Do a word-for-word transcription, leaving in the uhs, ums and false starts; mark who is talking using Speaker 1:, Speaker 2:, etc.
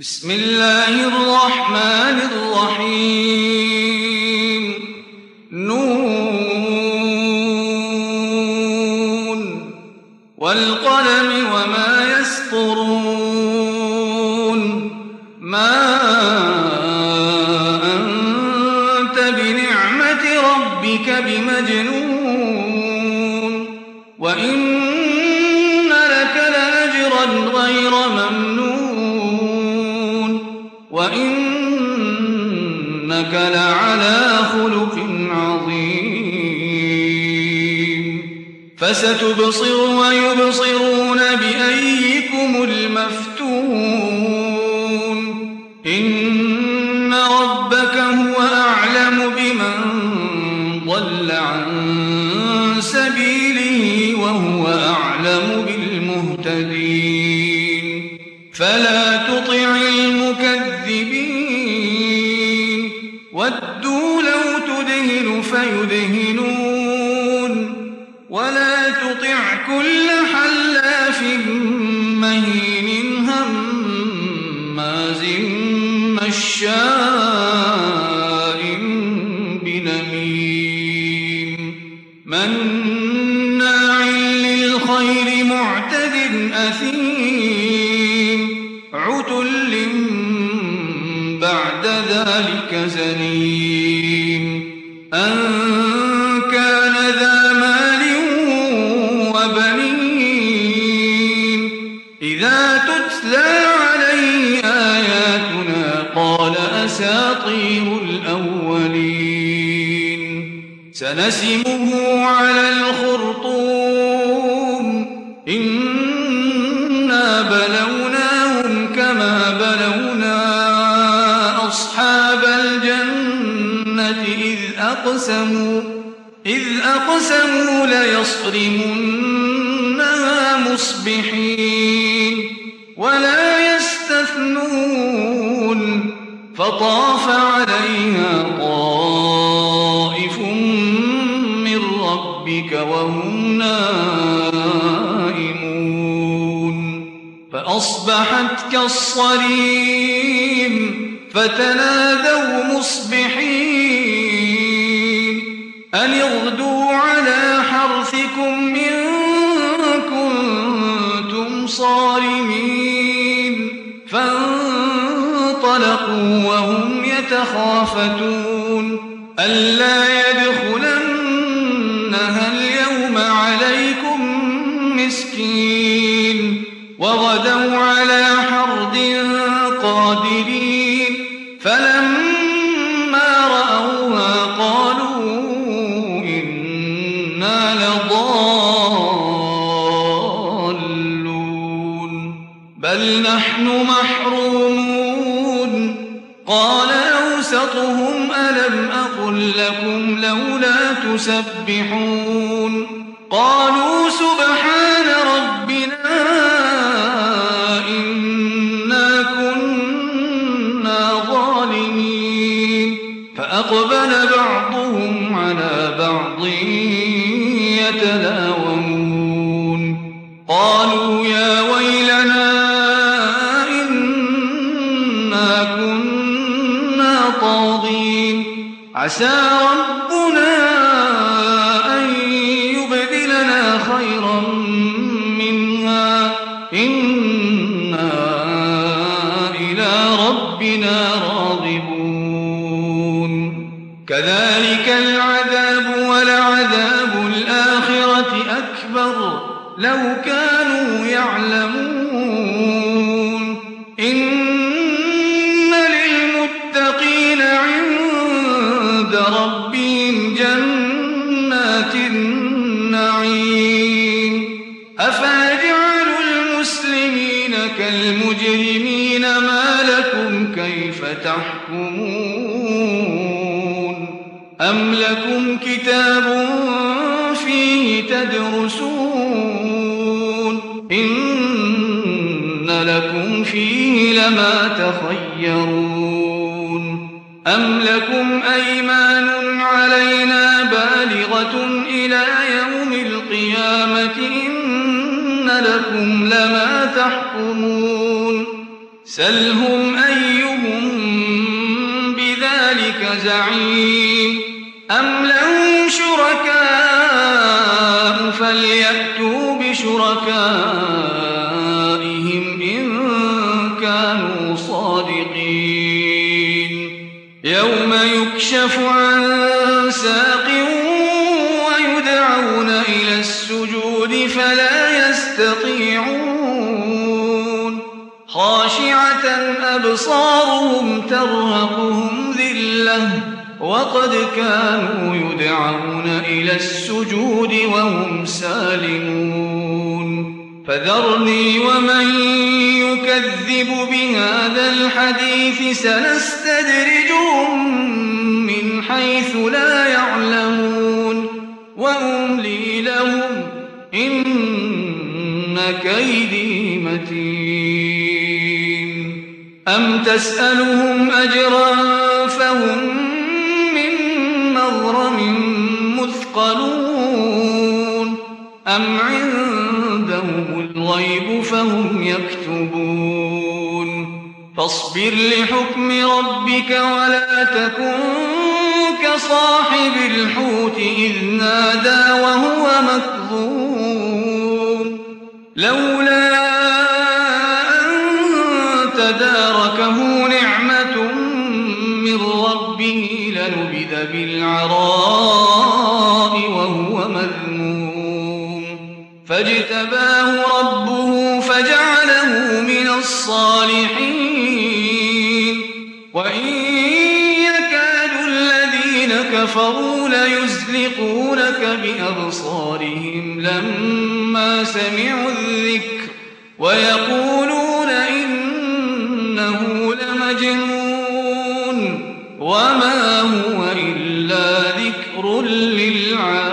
Speaker 1: بسم الله الرحمن الرحيم نون والقلم وما يسطرون ما أنت بنعمة ربك بمجنون وإن لك لأجرا غير ممنون وإنك لعلى خلق عظيم فستبصر ويبصرون بأيكم المفتون إن ربك هو أعلم بمن ضل عن سبيله وهو أعلم بالمهتدين فلا تطع المكذبين ودوا لو تدهن فيدهنون ولا تطع كل حلاف مهين هماز مشاء بنميم مناع للخير معتد أثيم عتل بعد ذلك زنيم أن كان ذا مال وبنين إذا تتلى عليه آياتنا قال أساطير الأولين سنسمه على الخرطوم إنا بلوناهم كما بلونا أصحاب الجنة إذ أقسموا إذ أقسموا ليصرمنها مصبحين ولا يستثنون فطاف عليها طائف من ربك وهم نائمون فأصبحت كالصريم فتنادوا مصبحين أن اغدوا على حرثكم إن كنتم صارمين فانطلقوا وهم يتخافتون ألا يدخلنها اليوم عليكم مسكين وغدوا على حرد قادرين فلما رأوها قالوا إنا لضالون بل نحن محرومون قال أوسطهم ألم أقل لكم لولا تسبحون قالوا سبحان ربنا إنا كنا ظالمين فأقبل بعضهم على بعض يتلاومون قالوا يا ويلنا إنا كنا طاغين عسى ربنا أن يبدلنا خيرا منها إنا إلى ربنا راغبون كذلك العذاب ولعذاب الآخرة أكبر لو كانوا يعلمون إن للمتقين عند ربهم جنات النعيم أفنجعل المسلمين كالمجرمين ما لكم كيف تحكمون أم لكم كتاب فيه تدرسون إن لكم فيه لما تخيرون أم لكم أيمان علينا بالغة إلى يوم القيامة إن لكم لما تحكمون سلهم أيهم بذلك زعيم أم لهم شركاء فليأتوا بشركائهم إن كانوا صادقين يوم يكشف عن ساق ويدعون إلى السجود فلا يستطيعون خاشعة أبصارهم ترهقهم ذلة وقد كانوا يدعون إلى السجود وهم سالمون فذرني ومن يكذب بهذا الحديث سنستدرجهم من حيث لا يعلمون وأملي لهم إن كيدي متين أم تسألهم أجرا فهم من مغرم مثقلون أم عندهم الغيب فهم يكتبون فاصبر لحكم ربك ولا تكن كصاحب الحوت إذ نادى وهو مكظوم لولا أن تداركه نعمة من ربه لنبذ بالعراء وهو مذموم فاجتباه ربه فجعله من الصالحين وإن يكاد الذين كفروا ليزلقونك بأبصارهم لما سمعوا الذكر ويقولون إنه لمجنون وما هو إلا ذكر للعالمين.